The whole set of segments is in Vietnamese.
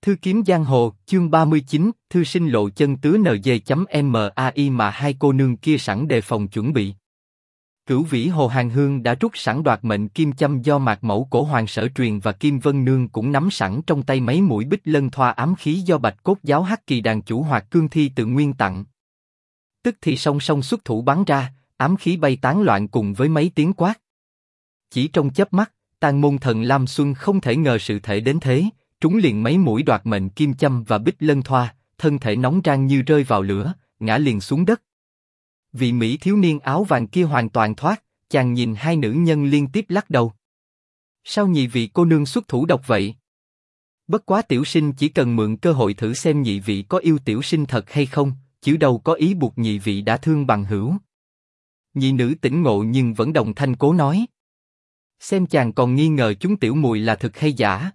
Thư kiếm giang hồ, chương 39, thư sinh lộ chân tứa NG.MAI mà hai cô nương kia sẵn đề phòng chuẩn bị. Cửu Vĩ Hồ Hàng Hương đã rút sẵn đoạt mệnh kim châm do Mạc Mẫu Cổ Hoàng sở truyền và Kim Vân Nương cũng nắm sẵn trong tay mấy mũi bích lân thoa ám khí do Bạch Cốt Giáo Hắc Kỳ đàn chủ Hoạt Cương Thi tự nguyên tặng. Tức thì song song xuất thủ bắn ra, ám khí bay tán loạn cùng với mấy tiếng quát. Chỉ trong chớp mắt, Tàn Môn Thần Lam Xuân không thể ngờ sự thể đến thế, trúng liền mấy mũi đoạt mệnh kim châm và bích lân thoa, thân thể nóng rang như rơi vào lửa, ngã liền xuống đất. Vị mỹ thiếu niên áo vàng kia hoàn toàn thoát, chàng nhìn hai nữ nhân liên tiếp lắc đầu. Sao nhị vị cô nương xuất thủ độc vậy? Bất quá tiểu sinh chỉ cần mượn cơ hội thử xem nhị vị có yêu tiểu sinh thật hay không, chứ đâu có ý buộc nhị vị đã thương bằng hữu. Nhị nữ tỉnh ngộ nhưng vẫn đồng thanh cố nói. Xem chàng còn nghi ngờ chúng tiểu mùi là thực hay giả.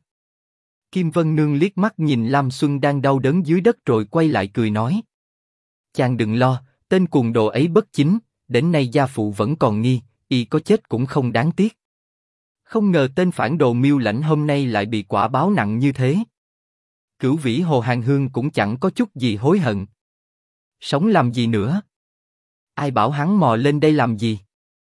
Kim Vân Nương liếc mắt nhìn Lam Xuân đang đau đớn dưới đất rồi quay lại cười nói. Chàng đừng lo, tên cuồng đồ ấy bất chính, đến nay gia phụ vẫn còn nghi, y có chết cũng không đáng tiếc. Không ngờ tên phản đồ Miêu Lãnh hôm nay lại bị quả báo nặng như thế. Cửu Vĩ Hồ Hàng Hương cũng chẳng có chút gì hối hận. Sống làm gì nữa? Ai bảo hắn mò lên đây làm gì?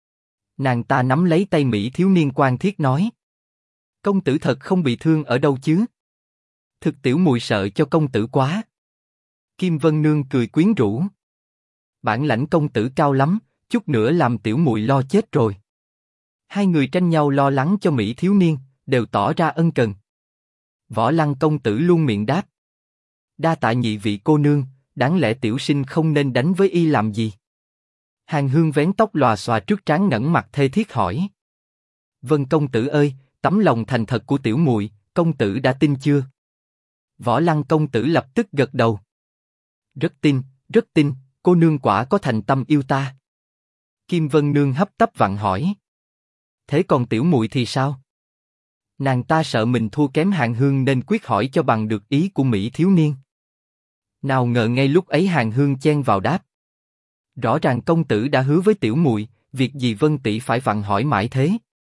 Nàng ta nắm lấy tay mỹ thiếu niên quan thiết nói. Công tử thật không bị thương ở đâu chứ? Thực tiểu mùi sợ cho công tử quá. Kim Vân Nương cười quyến rũ. Bản lãnh công tử cao lắm, chút nữa làm tiểu mùi lo chết rồi. Hai người tranh nhau lo lắng cho mỹ thiếu niên, đều tỏ ra ân cần. Võ Lăng công tử luôn miệng đáp. Đa tạ nhị vị cô nương, đáng lẽ tiểu sinh không nên đánh với y làm gì? Hàng Hương vén tóc lòa xòa trước trán ngẩng mặt thê thiết hỏi. Vân công tử ơi, tấm lòng thành thật của tiểu muội, công tử đã tin chưa? Võ Lăng công tử lập tức gật đầu. Rất tin, cô nương quả có thành tâm yêu ta. Kim Vân Nương hấp tấp vặn hỏi. Thế còn tiểu muội thì sao? Nàng ta sợ mình thua kém Hàng Hương nên quyết hỏi cho bằng được ý của mỹ thiếu niên. Nào ngờ ngay lúc ấy Hàng Hương chen vào đáp. Rõ ràng công tử đã hứa với tiểu muội, việc gì Vân tỷ phải vặn hỏi mãi thế?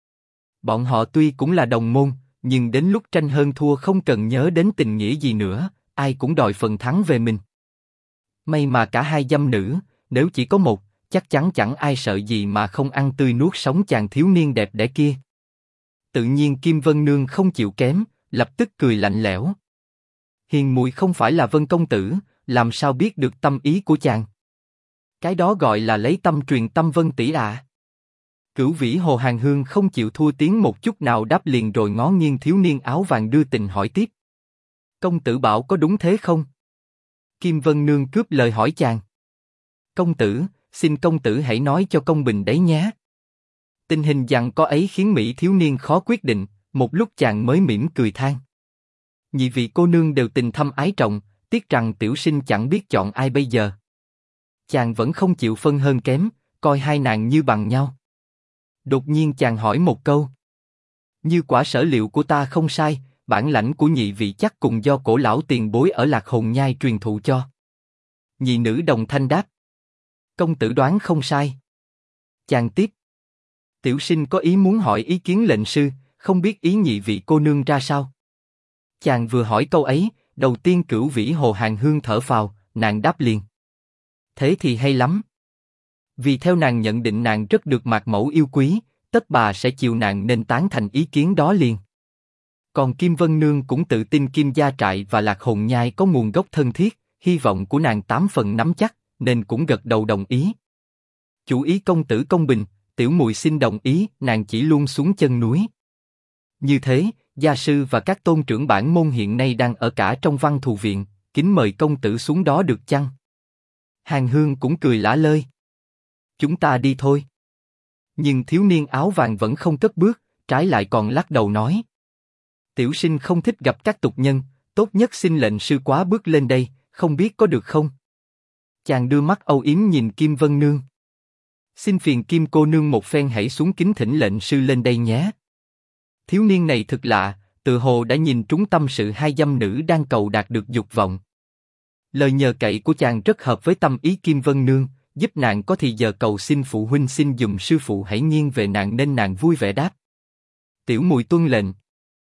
Bọn họ tuy cũng là đồng môn, nhưng đến lúc tranh hơn thua không cần nhớ đến tình nghĩa gì nữa, ai cũng đòi phần thắng về mình. May mà cả hai dâm nữ, nếu chỉ có một, chắc chắn chẳng ai sợ gì mà không ăn tươi nuốt sống chàng thiếu niên đẹp đẽ kia. Tự nhiên Kim Vân Nương không chịu kém, lập tức cười lạnh lẽo. Hiền muội không phải là Vân công tử, làm sao biết được tâm ý của chàng? Cái đó gọi là lấy tâm truyền tâm Vân tỷ à. Cửu Vĩ Hồ Hàng Hương không chịu thua tiếng một chút nào đáp liền rồi ngó nghiêng thiếu niên áo vàng đưa tình hỏi tiếp. Công tử bảo có đúng thế không? Kim Vân Nương cướp lời hỏi chàng. Công tử, xin công tử hãy nói cho công bình đấy nhé. Tình hình giằng co ấy khiến mỹ thiếu niên khó quyết định, một lúc chàng mới mỉm cười than. Nhị vị cô nương đều tình thâm ái trọng, tiếc rằng tiểu sinh chẳng biết chọn ai bây giờ. Chàng vẫn không chịu phân hơn kém, coi hai nàng như bằng nhau. Đột nhiên chàng hỏi một câu. Như quả sở liệu của ta không sai, bản lãnh của nhị vị chắc cùng do cổ lão tiền bối ở Lạc Hồn Nhai truyền thụ cho. Nhị nữ đồng thanh đáp. Công tử đoán không sai. Chàng tiếp. Tiểu sinh có ý muốn hỏi ý kiến lệnh sư, không biết ý nhị vị cô nương ra sao. Chàng vừa hỏi câu ấy, đầu tiên Cửu Vĩ Hồ Hàng Hương thở phào, nàng đáp liền. Thế thì hay lắm. Vì theo nàng nhận định nàng rất được Mạc Mẫu yêu quý, tất bà sẽ chiều nàng nên tán thành ý kiến đó liền. Còn Kim Vân Nương cũng tự tin Kim Gia Trại và Lạc Hồn Nhai có nguồn gốc thân thiết, hy vọng của nàng 8 phần nắm chắc, nên cũng gật đầu đồng ý. Chủ ý công tử công bình, tiểu muội xin đồng ý, nàng chỉ luôn xuống chân núi. Như thế, gia sư và các tôn trưởng bản môn hiện nay đang ở cả trong Văn Thù Viện, kính mời công tử xuống đó được chăng? Hàng Hương cũng cười lả lơi. Chúng ta đi thôi. Nhưng thiếu niên áo vàng vẫn không cất bước, trái lại còn lắc đầu nói. Tiểu sinh không thích gặp các tục nhân, tốt nhất xin lệnh sư quá bước lên đây, không biết có được không? Chàng đưa mắt âu yếm nhìn Kim Vân Nương. Xin phiền Kim cô nương một phen hãy xuống kính thỉnh lệnh sư lên đây nhé. Thiếu niên này thực lạ, tự hồ đã nhìn trúng tâm sự hai dâm nữ đang cầu đạt được dục vọng. Lời nhờ cậy của chàng rất hợp với tâm ý Kim Vân Nương, giúp nàng có thì giờ cầu xin phụ huynh xin dùm sư phụ hãy nghiêng về nàng nên nàng vui vẻ đáp. Tiểu muội tuân lệnh.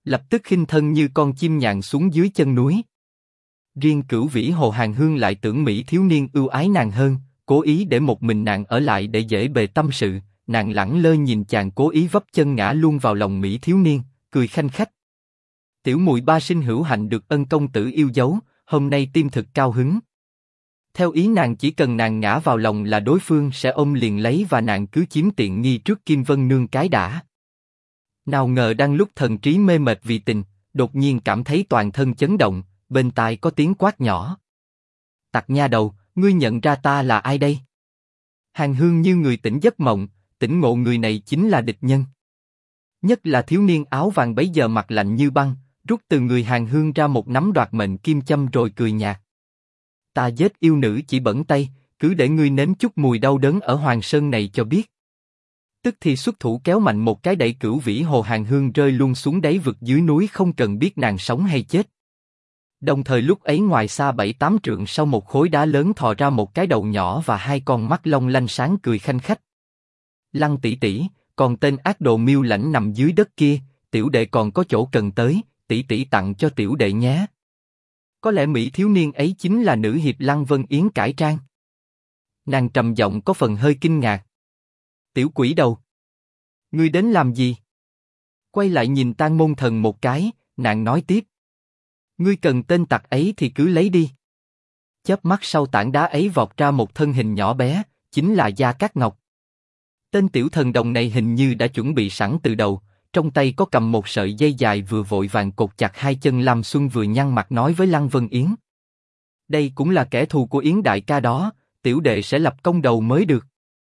lập tức khinh thân như con chim nhạn xuống dưới chân núi. Riêng Cửu Vĩ Hồ Hàn Hương lại tưởng Mỹ thiếu niên ưu ái nàng hơn, cố ý để một mình nàng ở lại để dễ bề tâm sự. Nàng lẳng lơ nhìn chàng cố ý vấp chân ngã luôn vào lòng Mỹ thiếu niên, cười khanh khách. Tiểu muội ba sinh hữu hạnh được ân công tử yêu dấu, hôm nay tim thực cao hứng. Theo ý nàng chỉ cần nàng ngã vào lòng là đối phương sẽ ôm liền lấy và nàng cứ chiếm tiện nghi trước Kim Vân Nương cái đã. Nào ngờ đang lúc thần trí mê mệt vì tình, đột nhiên cảm thấy toàn thân chấn động, bên tai có tiếng quát nhỏ. Tặc nha đầu, ngươi nhận ra ta là ai đây? Hàn Hương như người tỉnh giấc mộng, tỉnh ngộ người này chính là địch nhân. Nhất là thiếu niên áo vàng bấy giờ mặt lạnh như băng, rút từ người Hàn Hương ra một nắm đoạt mệnh kim châm rồi cười nhạt. Ta giết yêu nữ chỉ bẩn tay, cứ để ngươi nếm chút mùi đau đớn ở Hoàng Sơn này cho biết. Tức thì xuất thủ kéo mạnh một cái đẩy Cửu Vĩ Hồ Hàn Hương rơi luôn xuống đáy vực dưới núi không cần biết nàng sống hay chết. Đồng thời lúc ấy ngoài xa 7-8 trượng sau một khối đá lớn thò ra một cái đầu nhỏ và hai con mắt long lanh sáng cười khanh khách. Lăng tỷ tỷ, còn tên ác đồ miêu lãnh nằm dưới đất kia, tiểu đệ còn có chỗ cần tới, tỷ tỷ tặng cho tiểu đệ nhé. Có lẽ Mỹ thiếu niên ấy chính là nữ hiệp Lăng Vân Yến cải trang. Nàng trầm giọng có phần hơi kinh ngạc. Tiểu quỷ đầu, ngươi đến làm gì? Quay lại nhìn Tang Môn Thần một cái, nàng nói tiếp. Ngươi cần tên tặc ấy thì cứ lấy đi. Chớp mắt sau tảng đá ấy vọt ra một thân hình nhỏ bé, chính là Gia Cát Ngọc. Tên tiểu thần đồng này hình như đã chuẩn bị sẵn từ đầu, trong tay có cầm một sợi dây dài vừa vội vàng cột chặt hai chân Lam Xuân vừa nhăn mặt nói với Lăng Vân Yến. Đây cũng là kẻ thù của Yến đại ca đó, tiểu đệ sẽ lập công đầu mới được.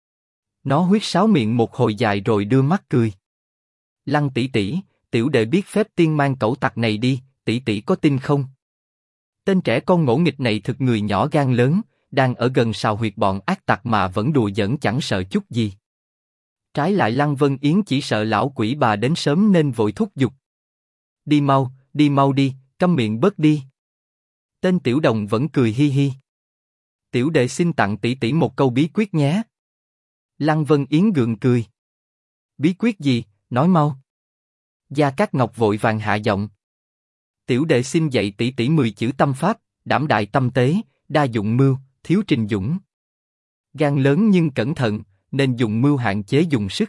Nó huyết sáo miệng một hồi dài rồi đưa mắt cười. Lăng tỷ tỷ, tiểu đệ biết phép tiên mang cẩu tặc này đi, tỷ tỷ có tin không? Tên trẻ con ngỗ nghịch này thực người nhỏ gan lớn, đang ở gần sào huyệt bọn ác tặc mà vẫn đùa giỡn chẳng sợ chút gì. Trái lại Lăng Vân Yến chỉ sợ lão quỷ bà đến sớm nên vội thúc giục. Đi mau đi, câm miệng bớt đi. Tên tiểu đồng vẫn cười hi hi. Tiểu đệ xin tặng tỷ tỷ một câu bí quyết nhé. Lăng Vân Yến gượng cười. Bí quyết gì, nói mau. Gia Cát Ngọc vội vàng hạ giọng. Tiểu đệ xin dạy tỷ tỷ 10 chữ tâm pháp, đảm đại tâm tế, đa dụng mưu, thiếu trình dũng. Gan lớn nhưng cẩn thận, nên dùng mưu hạn chế dùng sức.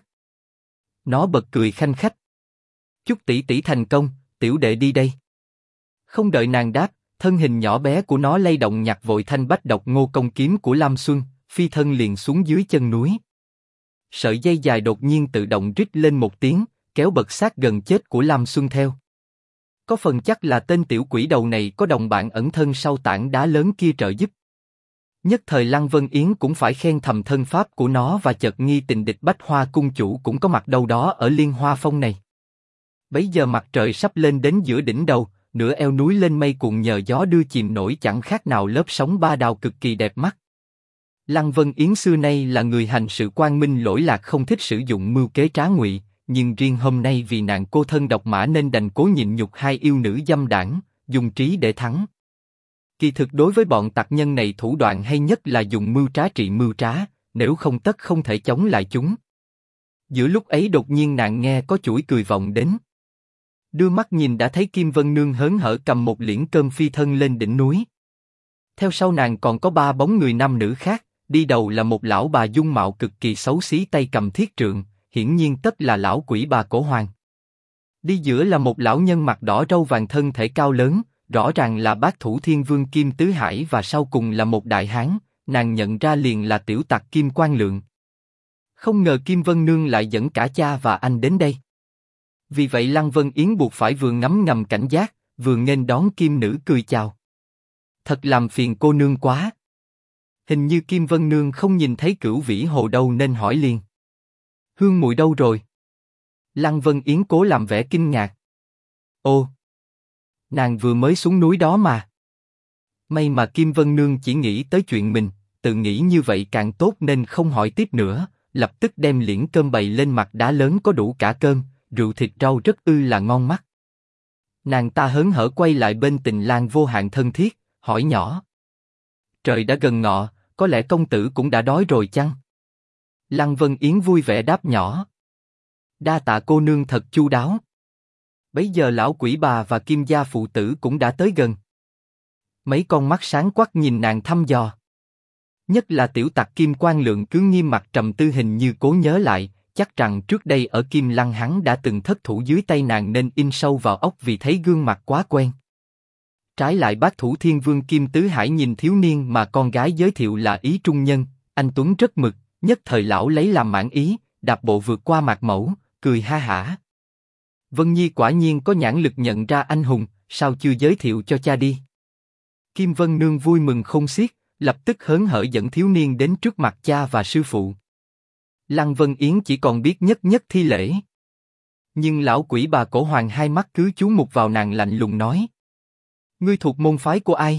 Nó bật cười khanh khách. Chúc tỷ tỷ thành công, tiểu đệ đi đây. Không đợi nàng đáp, thân hình nhỏ bé của nó lay động nhặt vội thanh bách độc ngô công kiếm của Lam Xuân, phi thân liền xuống dưới chân núi. Sợi dây dài đột nhiên tự động rít lên một tiếng, kéo bật xác gần chết của Lam Xuân theo. Có phần chắc là tên tiểu quỷ đầu này có đồng bạn ẩn thân sau tảng đá lớn kia trợ giúp. Nhất thời Lăng Vân Yến cũng phải khen thầm thân pháp của nó và chợt nghi tình địch Bách Hoa cung chủ cũng có mặt đâu đó ở Liên Hoa Phong này. Bấy giờ mặt trời sắp lên đến giữa đỉnh đầu, nửa eo núi lên mây cuộn nhờ gió đưa chìm nổi chẳng khác nào lớp sóng ba đào cực kỳ đẹp mắt. Lăng Vân Yến xưa nay là người hành sự quang minh lỗi lạc không thích sử dụng mưu kế trá ngụy, nhưng riêng hôm nay vì nàng cô thân độc mã nên đành cố nhịn nhục hai yêu nữ dâm đảng, dùng trí để thắng. Kỳ thực đối với bọn tặc nhân này thủ đoạn hay nhất là dùng mưu trá trị mưu trá, nếu không tất không thể chống lại chúng. Giữa lúc ấy đột nhiên nàng nghe có chuỗi cười vọng đến. Đưa mắt nhìn đã thấy Kim Vân Nương hớn hở cầm một liễn cơm phi thân lên đỉnh núi. Theo sau nàng còn có 3 bóng người nam nữ khác, đi đầu là một lão bà dung mạo cực kỳ xấu xí tay cầm thiết trượng, hiển nhiên tất là lão quỷ bà Cổ Hoàng. Đi giữa là một lão nhân mặt đỏ râu vàng thân thể cao lớn, rõ ràng là bác thủ Thiên Vương Kim Tứ Hải và sau cùng là một đại hán, nàng nhận ra liền là tiểu tặc Kim Quang Lượng. Không ngờ Kim Vân Nương lại dẫn cả cha và anh đến đây. Vì vậy Lăng Vân Yến buộc phải vừa ngấm ngầm cảnh giác, vừa nghênh đón Kim Nữ cười chào. Thật làm phiền cô nương quá. Hình như Kim Vân Nương không nhìn thấy Cửu Vĩ Hồ đâu nên hỏi liền. Hương muội đâu rồi? Lăng Vân Yến cố làm vẻ kinh ngạc. Ô, nàng vừa mới xuống núi đó mà. May mà Kim Vân Nương chỉ nghĩ tới chuyện mình, tự nghĩ như vậy càng tốt nên không hỏi tiếp nữa, lập tức đem liễn cơm bày lên mặt đá lớn có đủ cả cơm, rượu thịt rau rất là ngon mắt. Nàng ta hớn hở quay lại bên Tình Lang vô hạn thân thiết, hỏi nhỏ. Trời đã gần ngọ, có lẽ công tử cũng đã đói rồi chăng? Lăng Vân Yến vui vẻ đáp nhỏ. Đa tạ cô nương thật chu đáo. Bấy giờ lão quỷ bà và Kim gia phụ tử cũng đã tới gần. Mấy con mắt sáng quắc nhìn nàng thăm dò. Nhất là tiểu tặc Kim Quang Lượng cứ nghiêm mặt trầm tư, hình như cố nhớ lại, chắc rằng trước đây ở Kim Lăng hắn đã từng thất thủ dưới tay nàng nên in sâu vào óc vì thấy gương mặt quá quen. Trái lại Bác Thủ Thiên Vương Kim Tứ Hải nhìn thiếu niên mà con gái giới thiệu là Ý Trung Nhân, anh tuấn rất mực, nhất thời lão lấy làm mãn ý, đạp bộ vượt qua Mạc Mẫu, cười ha hả. Vân Nhi quả nhiên có nhãn lực nhận ra anh hùng, sao chưa giới thiệu cho cha đi? Kim Vân Nương vui mừng không xiết, lập tức hớn hở dẫn thiếu niên đến trước mặt cha và sư phụ. Lăng Vân Yến chỉ còn biết nhất nhất thi lễ. Nhưng lão quỷ bà Cổ Hoàng hai mắt cứ chú mục vào nàng lạnh lùng nói: Ngươi thuộc môn phái của ai?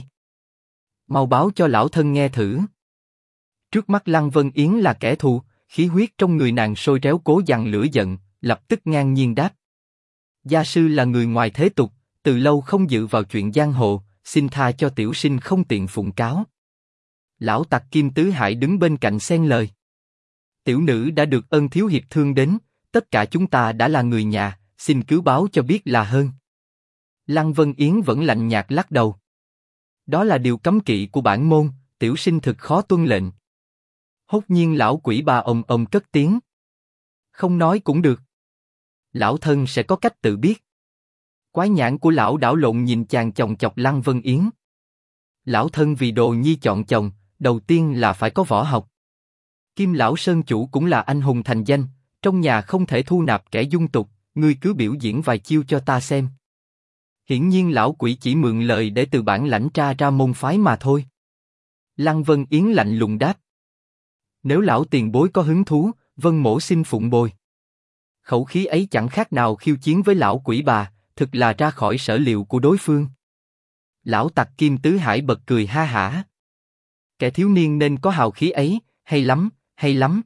Mau báo cho lão thân nghe thử. Trước mắt Lăng Vân Yến là kẻ thù, khí huyết trong người nàng sôi réo cố dằn lửa giận, lập tức ngang nhiên đáp: Gia sư là người ngoài thế tục, từ lâu không dự vào chuyện giang hồ, xin tha cho tiểu sinh không tiện phụng cáo. Lão tặc Kim Tứ Hải đứng bên cạnh xen lời: Tiểu nữ đã được ân thiếu hiệp thương đến, tất cả chúng ta đã là người nhà, xin cứ báo cho biết là hơn. Lăng Vân Yến vẫn lạnh nhạt lắc đầu: Đó là điều cấm kỵ của bản môn, tiểu sinh thực khó tuân lệnh. Hốt nhiên lão quỷ bà ông cất tiếng: Không nói cũng được. Lão thân sẽ có cách tự biết. Quái nhãn của lão đảo lộn nhìn chàng chòng chọc Lăng Vân Yến. Lão thân vì đồ nhi chọn chồng, đầu tiên là phải có võ học. Kim lão sơn chủ cũng là anh hùng thành danh, trong nhà không thể thu nạp kẻ dung tục, ngươi cứ biểu diễn vài chiêu cho ta xem. Hiển nhiên lão quỷ chỉ mượn lời để từ bản lãnh tra ra môn phái mà thôi. Lăng Vân Yến lạnh lùng đáp: Nếu lão tiền bối có hứng thú, Vân mỗ xin phụng bồi. Khẩu khí ấy chẳng khác nào khiêu chiến với lão quỷ bà, thực là ra khỏi sở liệu của đối phương. Lão tặc Kim Tứ Hải bật cười ha hả. Kẻ thiếu niên nên có hào khí ấy, hay lắm, hay lắm.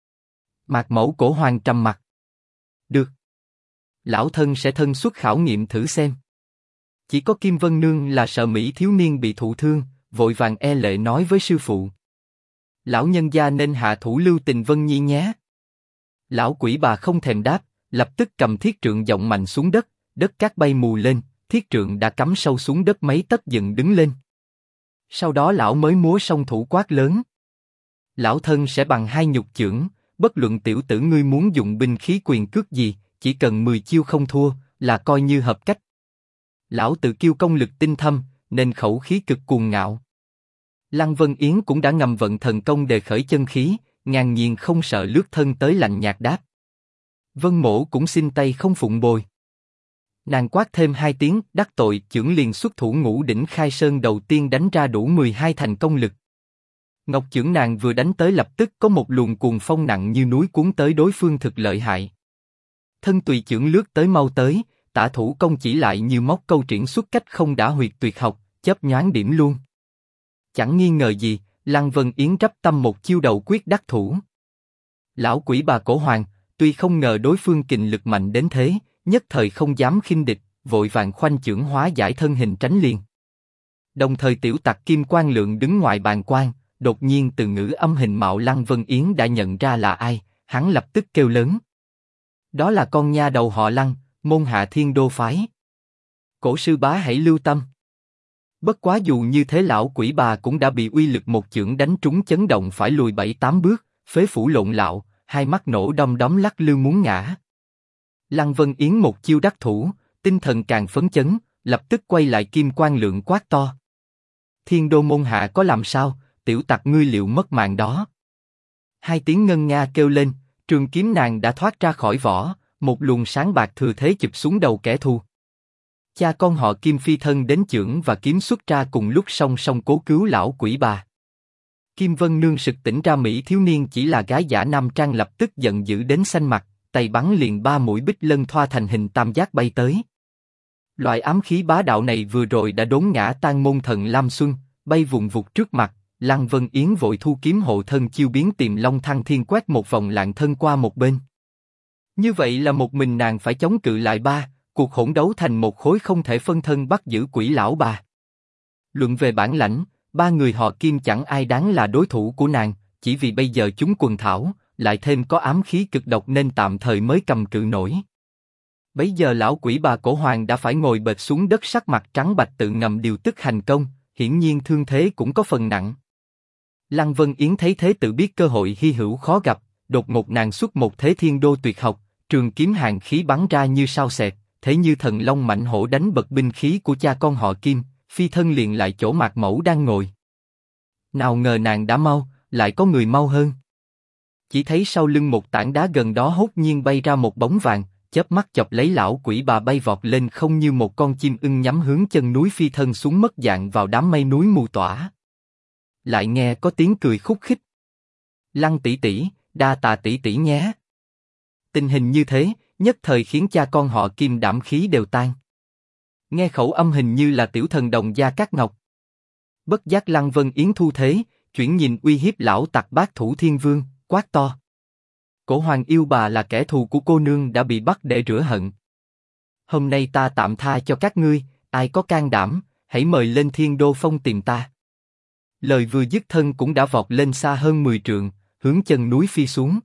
Mạc Mẫu Cổ Hoàng trầm mặt. Được. Lão thân sẽ thân xuất khảo nghiệm thử xem. Chỉ có Kim Vân Nương là sợ mỹ thiếu niên bị thụ thương, vội vàng e lệ nói với sư phụ: Lão nhân gia nên hạ thủ lưu tình Vân Nhi nhé. Lão quỷ bà không thèm đáp, lập tức cầm thiết trượng giọng mạnh xuống đất, đất cát bay mù lên, thiết trượng đã cắm sâu xuống đất mấy tấc dựng đứng lên. Sau đó lão mới múa song thủ quát lớn: Lão thân sẽ bằng hai nhục chưởng, bất luận tiểu tử ngươi muốn dùng binh khí quyền cước gì, chỉ cần 10 chiêu không thua, là coi như hợp cách. Lão tự kiêu công lực tinh thâm, nên khẩu khí cực cuồng ngạo. Lăng Vân Yến cũng đã ngầm vận thần công đề khởi chân khí, ngang nhiên không sợ lướt thân tới lạnh nhạt đáp: Vân mỗ cũng xin tay không phụng bồi. Nàng quát thêm hai tiếng, đắc tội, chưởng liền xuất thủ ngũ đỉnh khai sơn đầu tiên đánh ra đủ 12 thành công lực. Ngọc chưởng nàng vừa đánh tới lập tức có một luồng cuồng phong nặng như núi cuốn tới, đối phương thực lợi hại. Thân tùy chưởng lướt tới mau tới, tả thủ công chỉ lại như móc câu triển xuất cách không đã huyệt tuyệt học, chớp nhoáng điểm luôn. Chẳng nghi ngờ gì, Lăng Vân Yến rắp tâm một chiêu đầu quyết đắc thủ. Lão quỷ bà Cổ Hoàng, tuy không ngờ đối phương kình lực mạnh đến thế, nhất thời không dám khinh địch, vội vàng khoanh chưởng hóa giải thân hình tránh liền. Đồng thời tiểu tặc Kim Quang Lượng đứng ngoài bàn quan, đột nhiên từ ngữ âm hình mạo Lăng Vân Yến đã nhận ra là ai, hắn lập tức kêu lớn: Đó là con nha đầu họ Lăng, môn hạ Thiên Đô phái. Cổ sư bá hãy lưu tâm. Bất quá dù như thế lão quỷ bà cũng đã bị uy lực một chưởng đánh trúng chấn động phải lùi 7-8 bước, phế phủ lộn lạo, hai mắt nổ đom đóm lắc lư muốn ngã. Lăng Vân Yến một chiêu đắc thủ, tinh thần càng phấn chấn, lập tức quay lại Kim Quang Lượng quát to: Thiên Đô môn hạ có làm sao, tiểu tặc ngươi liệu mất mạng đó. Hai tiếng ngân nga kêu lên, trường kiếm nàng đã thoát ra khỏi vỏ, một luồng sáng bạc thừa thế chụp xuống đầu kẻ thù. Cha con họ Kim phi thân đến chưởng và kiếm xuất ra cùng lúc song song cố cứu lão quỷ bà. Kim Vân Nương sực tỉnh ra mỹ thiếu niên chỉ là gái giả nam trang, lập tức giận dữ đến xanh mặt, tay bắn liền 3 mũi bích lân thoa thành hình tam giác bay tới. Loại ám khí bá đạo này vừa rồi đã đốn ngã Tan Môn Thần Lam Xuân, bay vùng vụt trước mặt. Lăng Vân Yến vội thu kiếm hộ thân chiêu biến Tiềm Long Thăng Thiên quét một vòng lạng thân qua một bên. Như vậy là một mình nàng phải chống cự lại ba, cuộc hỗn đấu thành một khối không thể phân thân bắt giữ quỷ lão bà. Luận về bản lãnh, ba người họ Kim chẳng ai đáng là đối thủ của nàng, chỉ vì bây giờ chúng quần thảo, lại thêm có ám khí cực độc nên tạm thời mới cầm cự nổi. Bấy giờ lão quỷ bà Cổ Hoàng đã phải ngồi bệt xuống đất, sắc mặt trắng bạch tự ngầm điều tức hành công, hiển nhiên thương thế cũng có phần nặng. Lăng Vân Yến thấy thế tự biết cơ hội hy hữu khó gặp, đột ngột nàng xuất một thế thiên đô tuyệt học, trường kiếm hàng khí bắn ra như sao xẹt, thế như thần long mãnh hổ đánh bật binh khí của cha con họ Kim, phi thân liền lại chỗ Mạc Mẫu đang ngồi. Nào ngờ nàng đã mau, lại có người mau hơn. Chỉ thấy sau lưng một tảng đá gần đó hốt nhiên bay ra một bóng vàng, chớp mắt chọc lấy lão quỷ bà bay vọt lên không như một con chim ưng nhắm hướng chân núi phi thân xuống mất dạng vào đám mây núi mù tỏa. Lại nghe có tiếng cười khúc khích. Lăng tỷ tỷ, đa tạ tỷ tỷ nhé. Tình hình như thế, nhất thời khiến cha con họ Kim đảm khí đều tan. Nghe khẩu âm hình như là tiểu thần đồng Gia Cát Ngọc. Bất giác Lăng Vân Yến thu thế, chuyển nhìn uy hiếp lão tặc Bát Thủ Thiên Vương, quát to. Cổ Hoàng yêu bà là kẻ thù của cô nương đã bị bắt để rửa hận. Hôm nay ta tạm tha cho các ngươi, ai có can đảm, hãy mời lên Thiên Đô Phong tìm ta. Lời vừa dứt thân cũng đã vọt lên xa hơn 10 trượng, hướng chân núi phi xuống.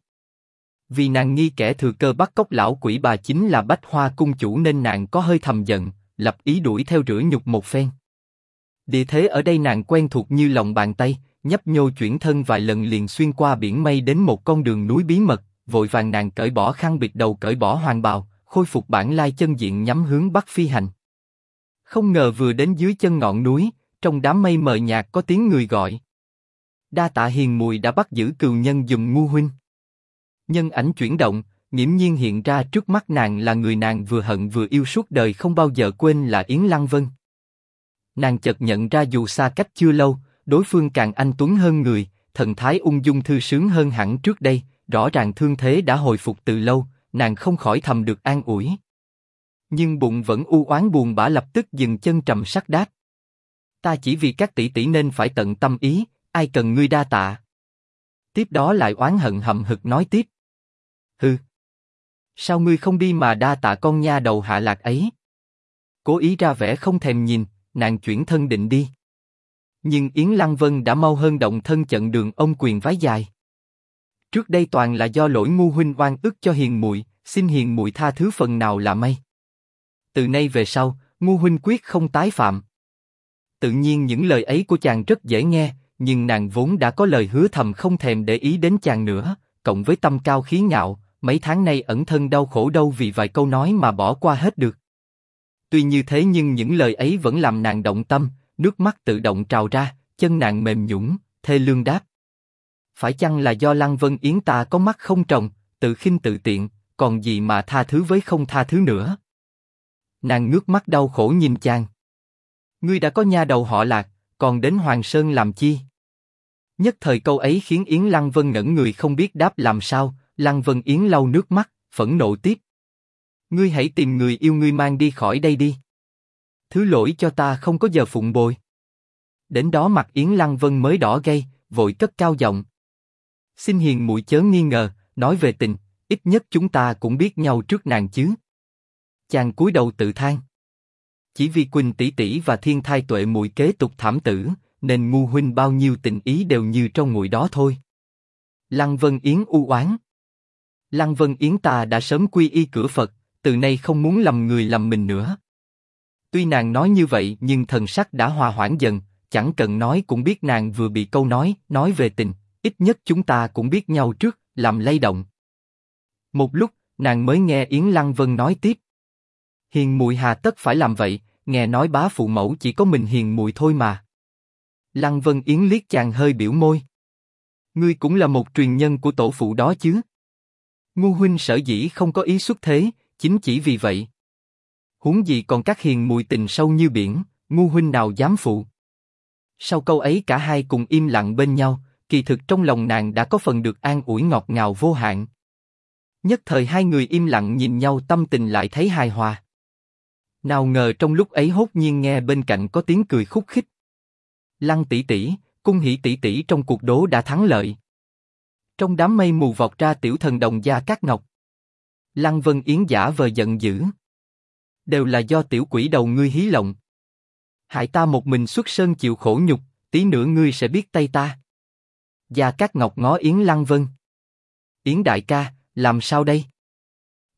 Vì nàng nghi kẻ thừa cơ bắt cóc lão quỷ bà chính là Bách Hoa cung chủ nên nàng có hơi thầm giận, lập ý đuổi theo rửa nhục một phen. Địa thế ở đây nàng quen thuộc như lòng bàn tay, nhấp nhô chuyển thân vài lần liền xuyên qua biển mây đến một con đường núi bí mật, vội vàng nàng cởi bỏ khăn bịt đầu, cởi bỏ hoàng bào, khôi phục bản lai chân diện nhắm hướng bắc phi hành. Không ngờ vừa đến dưới chân ngọn núi, trong đám mây mờ nhạt có tiếng người gọi. Đa tạ hiền mùi đã bắt giữ cừu nhân giùm ngu huynh. Nhân ảnh chuyển động, nghiễm nhiên hiện ra trước mắt nàng là người nàng vừa hận vừa yêu suốt đời không bao giờ quên, là Yến Lăng Vân. Nàng chợt nhận ra dù xa cách chưa lâu, đối phương càng anh tuấn hơn người, thần thái ung dung thư sướng hơn hẳn trước đây, rõ ràng thương thế đã hồi phục từ lâu, nàng không khỏi thầm được an ủi. Nhưng bụng vẫn u oán buồn bã, lập tức dừng chân trầm sắc đáp. Ta chỉ vì các tỷ tỷ nên phải tận tâm ý, ai cần ngươi đa tạ. Tiếp đó lại oán hận hậm hực nói tiếp. Hừ. Sao ngươi không đi mà đa tạ con nha đầu hạ lạc ấy? Cố ý ra vẻ không thèm nhìn, nàng chuyển thân định đi. Nhưng Yến Lăng Vân đã mau hơn động thân chặn đường, ông quyền vái dài. Trước đây toàn là do lỗi ngu huynh oan ức cho hiền muội, xin hiền muội tha thứ phần nào là may. Từ nay về sau, ngu huynh quyết không tái phạm. Tự nhiên những lời ấy của chàng rất dễ nghe, nhưng nàng vốn đã có lời hứa thầm không thèm để ý đến chàng nữa, cộng với tâm cao khí ngạo, mấy tháng nay ẩn thân đau khổ đâu vì vài câu nói mà bỏ qua hết được. Tuy như thế nhưng những lời ấy vẫn làm nàng động tâm, nước mắt tự động trào ra, chân nàng mềm nhũn, thê lương đáp. Phải chăng là do Lăng Vân Yến ta có mắt không tròng, tự khinh tự tiện, còn gì mà tha thứ với không tha thứ nữa. Nàng ngước mắt đau khổ nhìn chàng. Ngươi đã có nha đầu họ Lạc, còn đến Hoàng Sơn làm chi? Nhất thời câu ấy khiến Yến Lăng Vân ngẩn người không biết đáp làm sao. Lăng Vân Yến lau nước mắt, phẫn nộ tiếp. Ngươi hãy tìm người yêu ngươi mang đi khỏi đây đi. Thứ lỗi cho ta không có giờ phụng bồi. Đến đó mặt Yến Lăng Vân mới đỏ gay, vội cất cao giọng. Xin hiền muội chớ nghi ngờ, nói về tình, ít nhất chúng ta cũng biết nhau trước nàng chứ. Chàng cúi đầu tự than. Chỉ vì Quỳnh tỷ tỷ và Thiên Thai Tuệ muội kế tục thảm tử, nên ngu huynh bao nhiêu tình ý đều như trong nguội đó thôi. Lăng Vân Yến u oán. Lăng Vân Yến ta đã sớm quy y cửa Phật, từ nay không muốn lầm người lầm mình nữa. Tuy nàng nói như vậy nhưng thần sắc đã hòa hoãn dần, chẳng cần nói cũng biết nàng vừa bị câu nói về tình, ít nhất chúng ta cũng biết nhau trước, làm lay động. Một lúc, nàng mới nghe Yến Lăng Vân nói tiếp. Hiền muội hà tất phải làm vậy, nghe nói bá phụ mẫu chỉ có mình hiền muội thôi mà. Lăng Vân Yến liếc chàng hơi biểu môi. Ngươi cũng là một truyền nhân của tổ phụ đó chứ. Ngu huynh sở dĩ không có ý xuất thế, chính chỉ vì vậy. Huống gì còn các hiền muội tình sâu như biển, ngu huynh nào dám phụ. Sau câu ấy cả hai cùng im lặng bên nhau, kỳ thực trong lòng nàng đã có phần được an ủi ngọt ngào vô hạn. Nhất thời hai người im lặng nhìn nhau, tâm tình lại thấy hài hòa. Nào ngờ trong lúc ấy hốt nhiên nghe bên cạnh có tiếng cười khúc khích. Lăng tỷ tỷ, Cung Hỷ tỷ tỷ trong cuộc đố đã thắng lợi. Trong đám mây mù vọt ra tiểu thần đồng Gia Cát Ngọc. Lăng Vân Yến giả vờ giận dữ. Đều là do tiểu quỷ đầu ngươi hí lộng. Hại ta một mình xuất sơn chịu khổ nhục, tí nữa ngươi sẽ biết tay ta. Gia Cát Ngọc ngó Yến Lăng Vân. Yến đại ca, làm sao đây?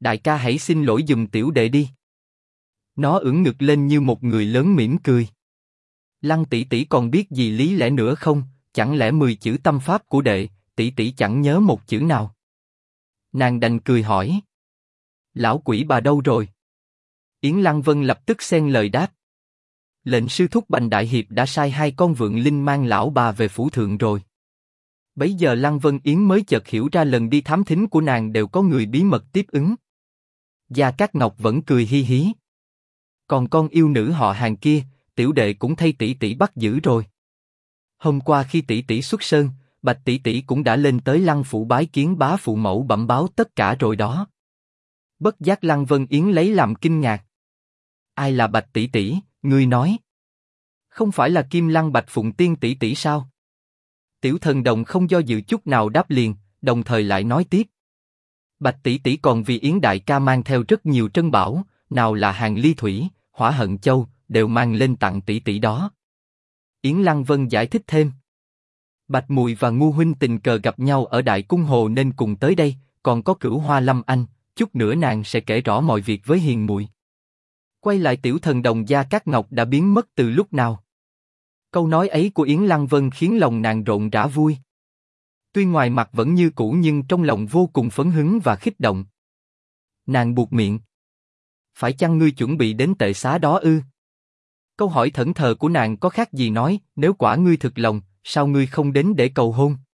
Đại ca hãy xin lỗi giùm tiểu đệ đi. Nó ưỡn ngực lên như một người lớn mỉm cười. Lăng tỷ tỷ còn biết gì lý lẽ nữa không? Chẳng lẽ 10 chữ tâm pháp của đệ, tỷ tỷ chẳng nhớ một chữ nào? Nàng đành cười hỏi. Lão quỷ bà đâu rồi? Yến Lăng Vân lập tức xen lời đáp. Lệnh sư thúc Bành đại hiệp đã sai 2 con vượn linh mang lão bà về phủ thượng rồi. Bấy giờ Lăng Vân Yến mới chợt hiểu ra lần đi thám thính của nàng đều có người bí mật tiếp ứng. Gia Cát Ngọc vẫn cười hi hí. Còn con yêu nữ họ Hàng kia, tiểu đệ cũng thay tỷ tỷ bắt giữ rồi. Hôm qua khi tỷ tỷ xuất sơn, Bạch tỷ tỷ cũng đã lên tới Lăng phủ bái kiến bá phụ mẫu bẩm báo tất cả rồi đó. Bất giác Lăng Vân Yến lấy làm kinh ngạc. Ai là Bạch tỷ tỷ, ngươi nói? Không phải là Kim Lăng Bạch Phụng Tiên tỷ tỷ sao? Tiểu Thần Đồng không do dự chút nào đáp liền, đồng thời lại nói tiếp. Bạch tỷ tỷ còn vì Yến đại ca mang theo rất nhiều trân bảo, nào là Hàng Ly Thủy, Hỏa Hận Châu, đều mang lên tặng tỷ tỷ đó. Yến Lăng Vân giải thích thêm. Bạch Mùi và Ngu huynh tình cờ gặp nhau ở Đại Cung Hồ nên cùng tới đây, còn có Cửu Hoa Lâm Anh, chút nữa nàng sẽ kể rõ mọi việc với Hiền Muội. Quay lại Tiểu Thần Đồng, Gia Cát Ngọc đã biến mất từ lúc nào? Câu nói ấy của Yến Lăng Vân khiến lòng nàng rộn rã vui. Tuy ngoài mặt vẫn như cũ nhưng trong lòng vô cùng phấn hứng và kích động. Nàng buột miệng. Phải chăng ngươi chuẩn bị đến tệ xá đó ư? Câu hỏi thẫn thờ của nàng có khác gì nói, nếu quả ngươi thực lòng, sao ngươi không đến để cầu hôn?